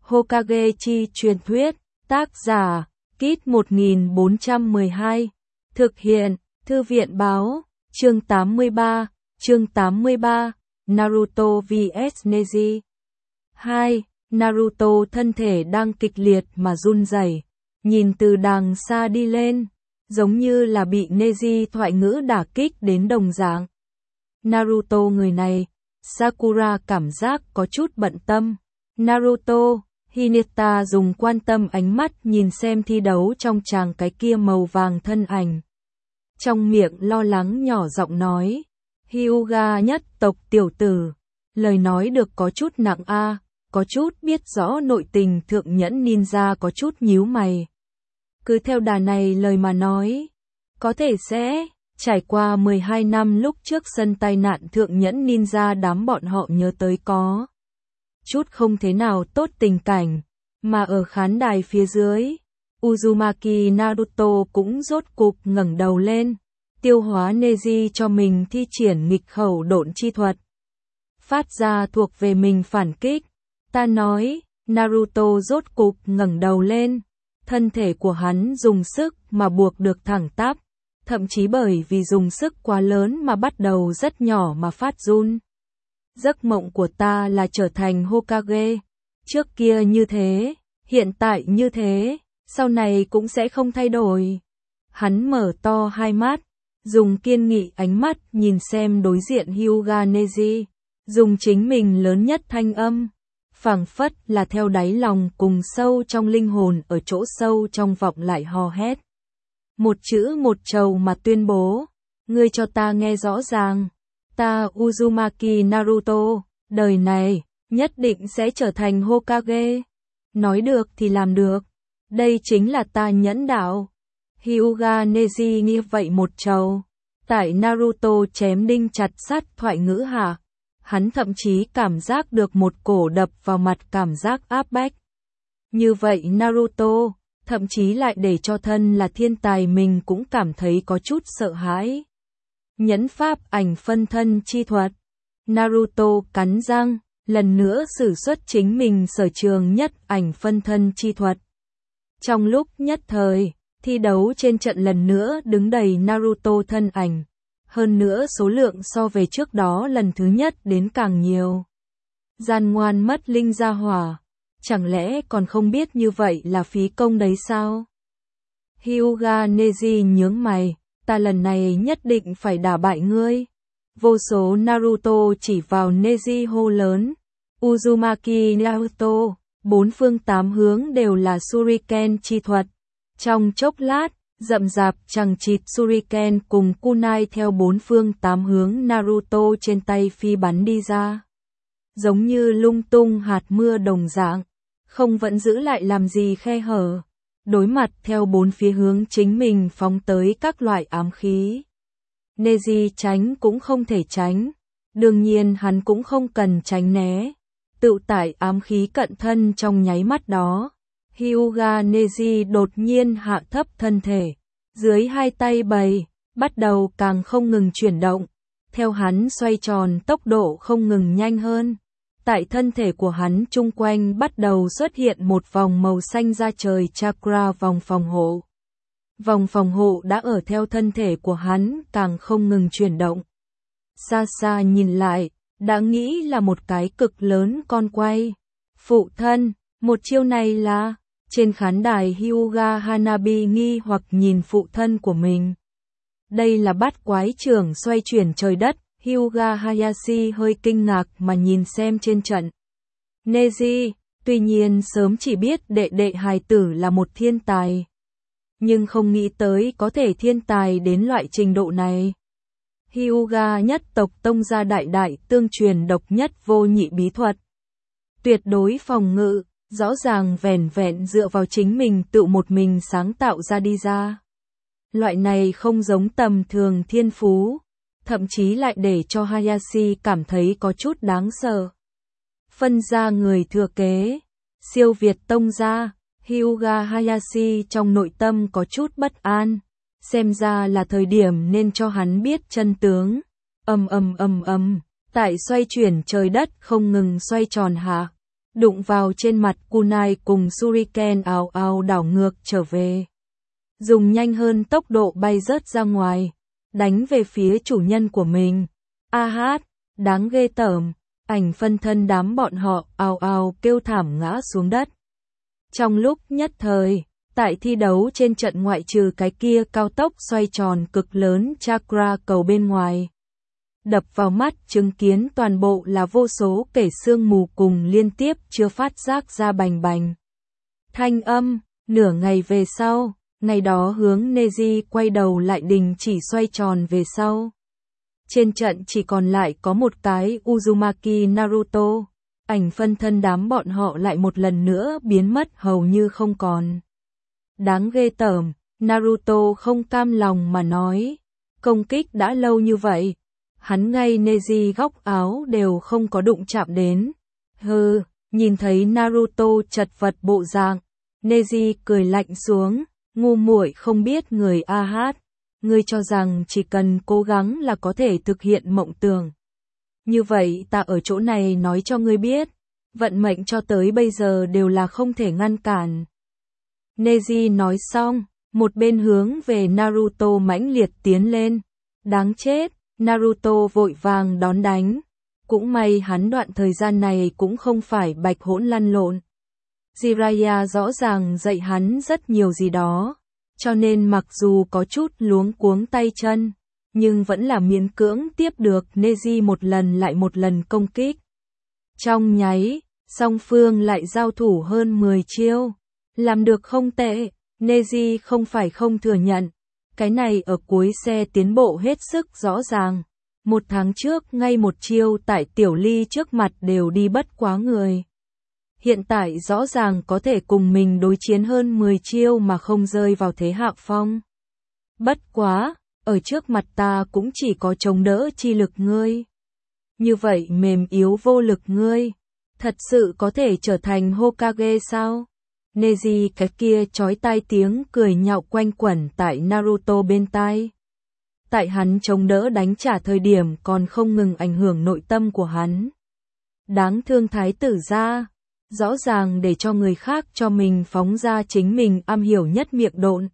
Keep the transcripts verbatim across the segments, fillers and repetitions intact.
Hokage chi truyền thuyết, tác giả, Kit một nghìn bốn trăm mười hai, thực hiện, Thư viện báo, chương tám mươi ba, chương tám mươi ba, Naruto vs Neji. hai. Naruto thân thể đang kịch liệt mà run rẩy, nhìn từ đàng xa đi lên, giống như là bị Neji thoại ngữ đả kích đến đồng dạng. Naruto người này, Sakura cảm giác có chút bận tâm. Naruto, Hinata dùng quan tâm ánh mắt nhìn xem thi đấu trong tràng cái kia màu vàng thân ảnh. Trong miệng lo lắng nhỏ giọng nói, Hyuga nhất tộc tiểu tử, lời nói được có chút nặng a, có chút biết rõ nội tình thượng nhẫn ninja có chút nhíu mày. Cứ theo đà này lời mà nói, có thể sẽ, trải qua mười hai năm lúc trước sân tai nạn thượng nhẫn ninja đám bọn họ nhớ tới có chút không thế nào tốt tình cảnh, mà ở khán đài phía dưới, Uzumaki Naruto cũng rốt cục ngẩng đầu lên, tiêu hóa Neji cho mình thi triển nghịch khẩu độn chi thuật. Phát ra thuộc về mình phản kích, ta nói, Naruto rốt cục ngẩng đầu lên, thân thể của hắn dùng sức mà buộc được thẳng tắp, thậm chí bởi vì dùng sức quá lớn mà bắt đầu rất nhỏ mà phát run. Giấc mộng của ta là trở thành Hokage, trước kia như thế, hiện tại như thế, sau này cũng sẽ không thay đổi. Hắn mở to hai mắt, dùng kiên nghị ánh mắt nhìn xem đối diện Hyuga Neji, dùng chính mình lớn nhất thanh âm, phảng phất là theo đáy lòng cùng sâu trong linh hồn ở chỗ sâu trong vọng lại hò hét. Một chữ một trầu mà tuyên bố, ngươi cho ta nghe rõ ràng, ta Uzumaki Naruto, đời này, nhất định sẽ trở thành Hokage. Nói được thì làm được, đây chính là ta nhẫn đạo. Hyuga Neji như vậy một trầu, tại Naruto chém đinh chặt sắt thoại ngữ hạ, hắn thậm chí cảm giác được một cổ đập vào mặt cảm giác áp bách. Như vậy Naruto, thậm chí lại để cho thân là thiên tài mình cũng cảm thấy có chút sợ hãi. Nhẫn pháp ảnh phân thân chi thuật. Naruto cắn răng, lần nữa sử xuất chính mình sở trường nhất ảnh phân thân chi thuật. Trong lúc nhất thời, thi đấu trên trận lần nữa đứng đầy Naruto thân ảnh. Hơn nữa số lượng so về trước đó lần thứ nhất đến càng nhiều. Gian ngoan mất linh gia hỏa, chẳng lẽ còn không biết như vậy là phí công đấy sao? Hyuga Neji nhướng mày, ta lần này nhất định phải đả bại ngươi. Vô số Naruto chỉ vào Neji hô lớn. Uzumaki Naruto, bốn phương tám hướng đều là Shuriken chi thuật. Trong chốc lát, rậm rạp chằng chịt Shuriken cùng kunai theo bốn phương tám hướng Naruto trên tay phi bắn đi ra. Giống như lung tung hạt mưa đồng dạng, không vẫn giữ lại làm gì khe hở. Đối mặt theo bốn phía hướng chính mình phóng tới các loại ám khí. Neji tránh cũng không thể tránh, đương nhiên hắn cũng không cần tránh né. Tự tại ám khí cận thân trong nháy mắt đó, Hyuga Neji đột nhiên hạ thấp thân thể, dưới hai tay bày, bắt đầu càng không ngừng chuyển động, theo hắn xoay tròn tốc độ không ngừng nhanh hơn. Tại thân thể của hắn chung quanh bắt đầu xuất hiện một vòng màu xanh da trời chakra vòng phòng hộ. Vòng phòng hộ đã ở theo thân thể của hắn càng không ngừng chuyển động. Xa xa nhìn lại, đã nghĩ là một cái cực lớn con quay. Phụ thân, một chiêu này là... Trên khán đài Hyuga Hanabi nghi hoặc nhìn phụ thân của mình. Đây là bát quái trưởng xoay chuyển trời đất. Hyuga Hayashi hơi kinh ngạc mà nhìn xem trên trận. Neji, tuy nhiên sớm chỉ biết đệ đệ hài tử là một thiên tài. Nhưng không nghĩ tới có thể thiên tài đến loại trình độ này. Hyuga nhất tộc tông gia đại đại tương truyền độc nhất vô nhị bí thuật. Tuyệt đối phòng ngự, rõ ràng vẻn vẹn dựa vào chính mình tự một mình sáng tạo ra đi ra. Loại này không giống tầm thường thiên phú. Thậm chí lại để cho Hayashi cảm thấy có chút đáng sợ. Phân ra người thừa kế, siêu việt tông gia, Hyuga Hayashi trong nội tâm có chút bất an, xem ra là thời điểm nên cho hắn biết chân tướng. Ầm ầm ầm ầm, tại xoay chuyển trời đất không ngừng xoay tròn hạ, đụng vào trên mặt kunai cùng shuriken ào ào đảo ngược trở về. Dùng nhanh hơn tốc độ bay rớt ra ngoài, đánh về phía chủ nhân của mình. A hát, đáng ghê tởm, ảnh phân thân đám bọn họ ào ào kêu thảm ngã xuống đất. Trong lúc nhất thời, tại thi đấu trên trận ngoại trừ cái kia cao tốc xoay tròn cực lớn chakra cầu bên ngoài. Đập vào mắt chứng kiến toàn bộ là vô số kẻ sương mù cùng liên tiếp chưa phát giác ra bành bành. Thanh âm, nửa ngày về sau, ngày đó hướng Neji quay đầu lại đình chỉ xoay tròn về sau. Trên trận chỉ còn lại có một cái Uzumaki Naruto, ảnh phân thân đám bọn họ lại một lần nữa biến mất hầu như không còn. Đáng ghê tởm, Naruto không cam lòng mà nói, công kích đã lâu như vậy, hắn ngay Neji góc áo đều không có đụng chạm đến. Hừ, nhìn thấy Naruto chật vật bộ dạng, Neji cười lạnh xuống, ngu muội không biết người A hát, ngươi cho rằng chỉ cần cố gắng là có thể thực hiện mộng tưởng. Như vậy ta ở chỗ này nói cho ngươi biết, vận mệnh cho tới bây giờ đều là không thể ngăn cản. Neji nói xong, một bên hướng về Naruto mãnh liệt tiến lên. Đáng chết, Naruto vội vàng đón đánh. Cũng may hắn đoạn thời gian này cũng không phải bạch hỗn lăn lộn. Jiraiya rõ ràng dạy hắn rất nhiều gì đó, cho nên mặc dù có chút luống cuống tay chân, nhưng vẫn là miễn cưỡng tiếp được Neji một lần lại một lần công kích. Trong nháy, song phương lại giao thủ hơn mười chiêu. Làm được không tệ, Neji không phải không thừa nhận. Cái này ở cuối xe tiến bộ hết sức rõ ràng. Một tháng trước ngay một chiêu tại Tiểu Ly trước mặt đều đi bất quá người. Hiện tại rõ ràng có thể cùng mình đối chiến hơn mười chiêu mà không rơi vào thế hạ phong. Bất quá, ở trước mặt ta cũng chỉ có chống đỡ chi lực ngươi. Như vậy mềm yếu vô lực ngươi, thật sự có thể trở thành Hokage sao? Neji cái kia chói tai tiếng cười nhạo quanh quẩn tại Naruto bên tai. Tại hắn chống đỡ đánh trả thời điểm còn không ngừng ảnh hưởng nội tâm của hắn. Đáng thương thái tử gia, rõ ràng để cho người khác cho mình phóng ra chính mình am hiểu nhất miệng độn.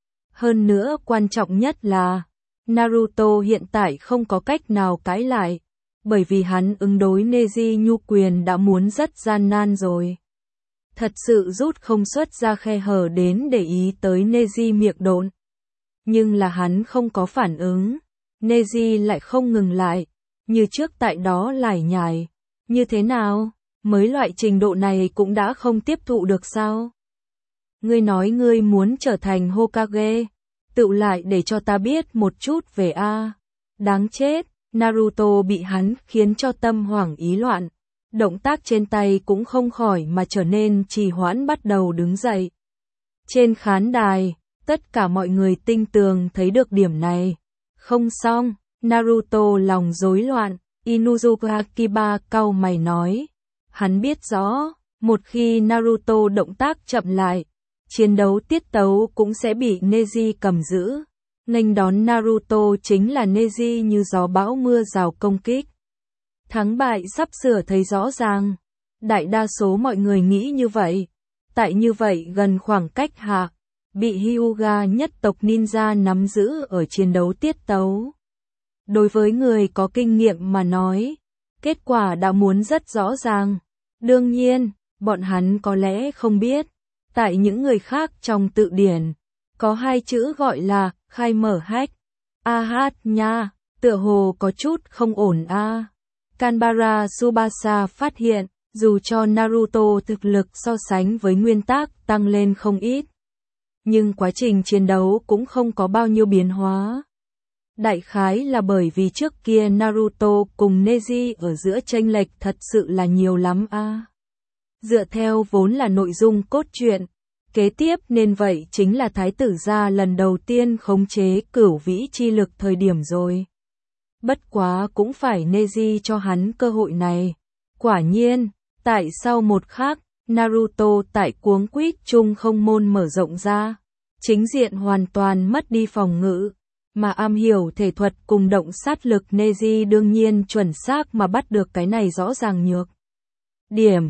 Hơn nữa quan trọng nhất là, Naruto hiện tại không có cách nào cãi lại, bởi vì hắn ứng đối Neji nhu quyền đã muốn rất gian nan rồi. Thật sự rút không xuất ra khe hở đến để ý tới Neji miệng độn. Nhưng là hắn không có phản ứng, Neji lại không ngừng lại, như trước tại đó lải nhải. Như thế nào, mới loại trình độ này cũng đã không tiếp thụ được sao? Ngươi nói ngươi muốn trở thành Hokage, tự lại để cho ta biết một chút về A. Đáng chết, Naruto bị hắn khiến cho tâm hoảng ý loạn. Động tác trên tay cũng không khỏi mà trở nên trì hoãn bắt đầu đứng dậy. Trên khán đài, tất cả mọi người tinh tường thấy được điểm này. Không xong, Naruto lòng rối loạn, Inuzuka Kiba cau mày nói. Hắn biết rõ, một khi Naruto động tác chậm lại, chiến đấu tiết tấu cũng sẽ bị Neji cầm giữ. Nghênh đón Naruto chính là Neji như gió bão mưa rào công kích. Thắng bại sắp sửa thấy rõ ràng. Đại đa số mọi người nghĩ như vậy. Tại như vậy gần khoảng cách hạ, bị Hyuga nhất tộc ninja nắm giữ ở chiến đấu tiết tấu. Đối với người có kinh nghiệm mà nói, kết quả đã muốn rất rõ ràng. Đương nhiên, bọn hắn có lẽ không biết, tại những người khác trong tự điển, có hai chữ gọi là khai mở hách. A hát nha, tựa hồ có chút không ổn a. À. Kanbara Tsubasa phát hiện, dù cho Naruto thực lực so sánh với nguyên tắc tăng lên không ít, nhưng quá trình chiến đấu cũng không có bao nhiêu biến hóa. Đại khái là bởi vì trước kia Naruto cùng Neji ở giữa chênh lệch thật sự là nhiều lắm a. À. Dựa theo vốn là nội dung cốt truyện, kế tiếp nên vậy chính là thái tử gia lần đầu tiên khống chế cửu vĩ chi lực thời điểm rồi. Bất quá cũng phải Neji cho hắn cơ hội này. Quả nhiên, tại sau một khắc, Naruto tại cuống quýt chung không môn mở rộng ra, chính diện hoàn toàn mất đi phòng ngự, mà am hiểu thể thuật cùng động sát lực Neji đương nhiên chuẩn xác mà bắt được cái này rõ ràng nhược điểm.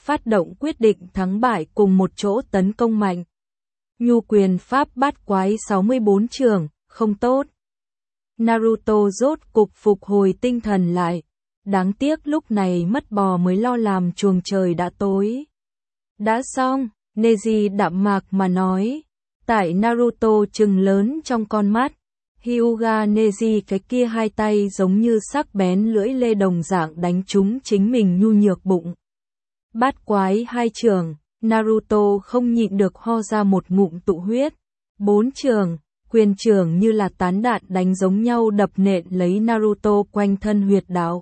phát động quyết định thắng bại cùng một chỗ tấn công mạnh. Nhu quyền pháp bát quái sáu mươi bốn trường, không tốt. Naruto rốt cục phục hồi tinh thần lại. Đáng tiếc lúc này mất bò mới lo làm chuồng trời đã tối. Đã xong, Neji đạm mạc mà nói. Tại Naruto trừng lớn trong con mắt. Hyuga Neji cái kia hai tay giống như sắc bén lưỡi lê đồng dạng đánh trúng chính mình nhu nhược bụng. Bát quái hai trường, Naruto không nhịn được ho ra một ngụm tụ huyết. Bốn trường, quyền trường như là tán đạn đánh giống nhau đập nện lấy Naruto quanh thân huyệt đạo.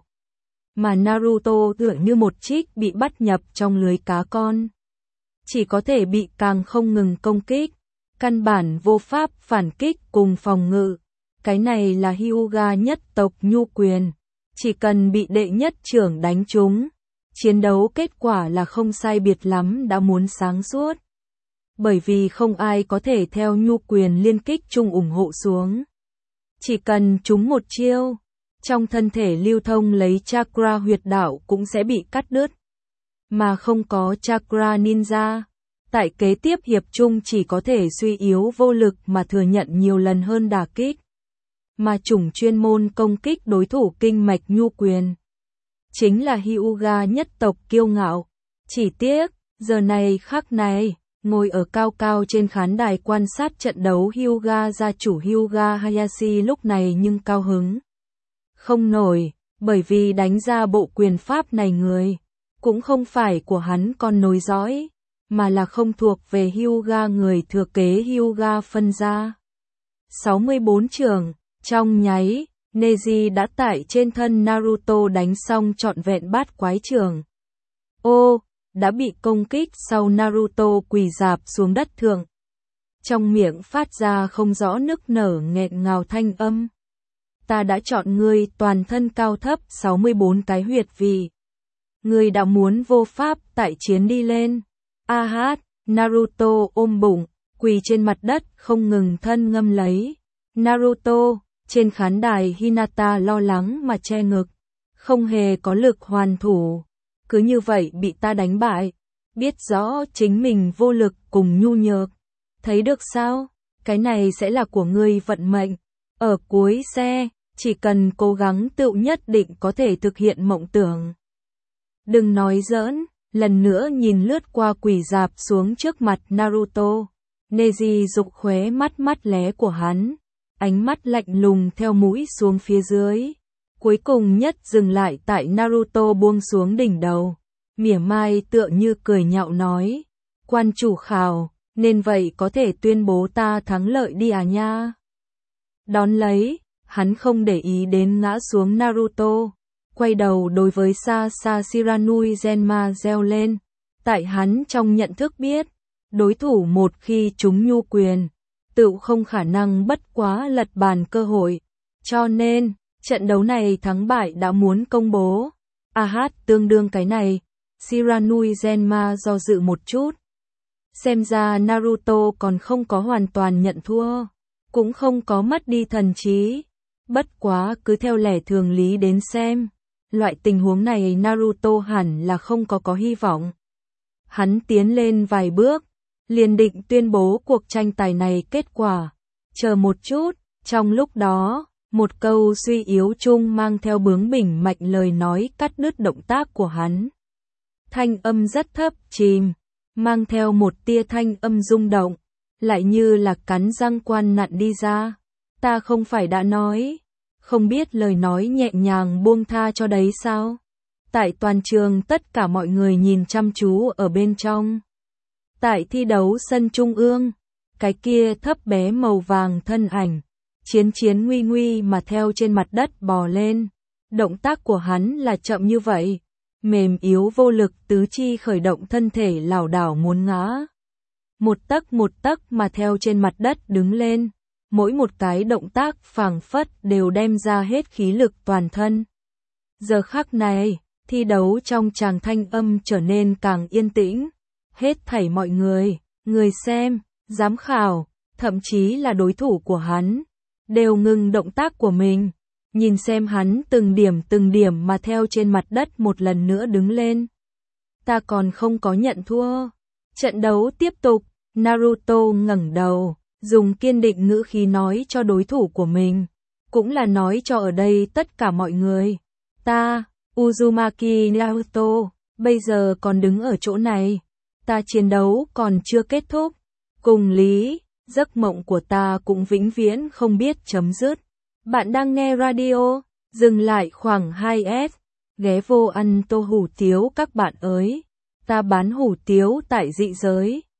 Mà Naruto tựa như một trích bị bắt nhập trong lưới cá con. Chỉ có thể bị càng không ngừng công kích. Căn bản vô pháp phản kích cùng phòng ngự. Cái này là Hyuga nhất tộc nhu quyền. Chỉ cần bị đệ nhất trưởng đánh trúng. Chiến đấu kết quả là không sai biệt lắm đã muốn sáng suốt. Bởi vì không ai có thể theo nhu quyền liên kích chung ủng hộ xuống. Chỉ cần trúng một chiêu, trong thân thể lưu thông lấy chakra huyệt đạo cũng sẽ bị cắt đứt. Mà không có chakra ninja, tại kế tiếp hiệp chung chỉ có thể suy yếu vô lực mà thừa nhận nhiều lần hơn đả kích. Mà chủng chuyên môn công kích đối thủ kinh mạch nhu quyền. Chính là Hyuga nhất tộc kiêu ngạo. Chỉ tiếc, giờ này khắc này, ngồi ở cao cao trên khán đài quan sát trận đấu Hyuga gia chủ Hyuga Hayashi lúc này nhưng cao hứng. Không nổi, bởi vì đánh ra bộ quyền pháp này người, cũng không phải của hắn con nối dõi, mà là không thuộc về Hyuga người thừa kế Hyuga phân gia. sáu mươi bốn trường, trong nháy, Neji đã tại trên thân Naruto đánh xong trọn vẹn bát quái trường. Ô, đã bị công kích sau Naruto quỳ rạp xuống đất thượng. Trong miệng phát ra không rõ nức nở nghẹn ngào thanh âm. Ta đã chọn ngươi toàn thân cao thấp sáu mươi bốn cái huyệt vị. Ngươi đã muốn vô pháp tại chiến đi lên. A hát, Naruto ôm bụng, quỳ trên mặt đất không ngừng thân ngâm lấy. Naruto, trên khán đài Hinata lo lắng mà che ngực. Không hề có lực hoàn thủ. Cứ như vậy bị ta đánh bại. Biết rõ chính mình vô lực cùng nhu nhược. Thấy được sao? Cái này sẽ là của ngươi vận mệnh. Ở cuối xe, chỉ cần cố gắng tự nhất định có thể thực hiện mộng tưởng. Đừng nói giỡn, lần nữa nhìn lướt qua quỳ rạp xuống trước mặt Naruto. Neji dục khóe mắt mắt lé của hắn. Ánh mắt lạnh lùng theo mũi xuống phía dưới. Cuối cùng nhất dừng lại tại Naruto buông xuống đỉnh đầu. Mỉa mai tựa như cười nhạo nói. Quan chủ khảo, nên vậy có thể tuyên bố ta thắng lợi đi à nha. Đón lấy, hắn không để ý đến ngã xuống Naruto. Quay đầu đối với Sasa Shiranui Zenma reo lên. Tại hắn trong nhận thức biết, đối thủ một khi trúng nhu quyền, tự không khả năng bất quá lật bàn cơ hội. Cho nên, trận đấu này thắng bại đã muốn công bố. A hát tương đương cái này. Shiranui Zenma do dự một chút. Xem ra Naruto còn không có hoàn toàn nhận thua. Cũng không có mất đi thần trí. Bất quá cứ theo lẽ thường lý đến xem. Loại tình huống này Naruto hẳn là không có có hy vọng. Hắn tiến lên vài bước. Liền định tuyên bố cuộc tranh tài này kết quả. Chờ một chút, trong lúc đó, một câu suy yếu chung mang theo bướng bỉnh mạnh lời nói cắt đứt động tác của hắn. Thanh âm rất thấp chìm, mang theo một tia thanh âm rung động, lại như là cắn răng quan nặn đi ra. Ta không phải đã nói, không biết lời nói nhẹ nhàng buông tha cho đấy sao? Tại toàn trường tất cả mọi người nhìn chăm chú ở bên trong. Tại thi đấu sân trung ương, cái kia thấp bé màu vàng thân ảnh, chiến chiến nguy nguy mà theo trên mặt đất bò lên. Động tác của hắn là chậm như vậy, mềm yếu vô lực tứ chi khởi động thân thể lảo đảo muốn ngã. Một tấc một tấc mà theo trên mặt đất đứng lên, mỗi một cái động tác phảng phất đều đem ra hết khí lực toàn thân. Giờ khắc này, thi đấu trong tràng thanh âm trở nên càng yên tĩnh. Hết thảy mọi người, người xem, giám khảo, thậm chí là đối thủ của hắn, đều ngừng động tác của mình, nhìn xem hắn từng điểm từng điểm mà theo trên mặt đất một lần nữa đứng lên. ta còn không có nhận thua. Trận đấu tiếp tục, Naruto ngẩng đầu, dùng kiên định ngữ khí nói cho đối thủ của mình, cũng là nói cho ở đây tất cả mọi người. Ta, Uzumaki Naruto, bây giờ còn đứng ở chỗ này. Ta chiến đấu còn chưa kết thúc. Cùng lý, giấc mộng của ta cũng vĩnh viễn không biết chấm dứt. Bạn đang nghe radio, dừng lại khoảng hai s. Ghé vô ăn tô hủ tiếu các bạn ơi. Ta bán hủ tiếu tại dị giới.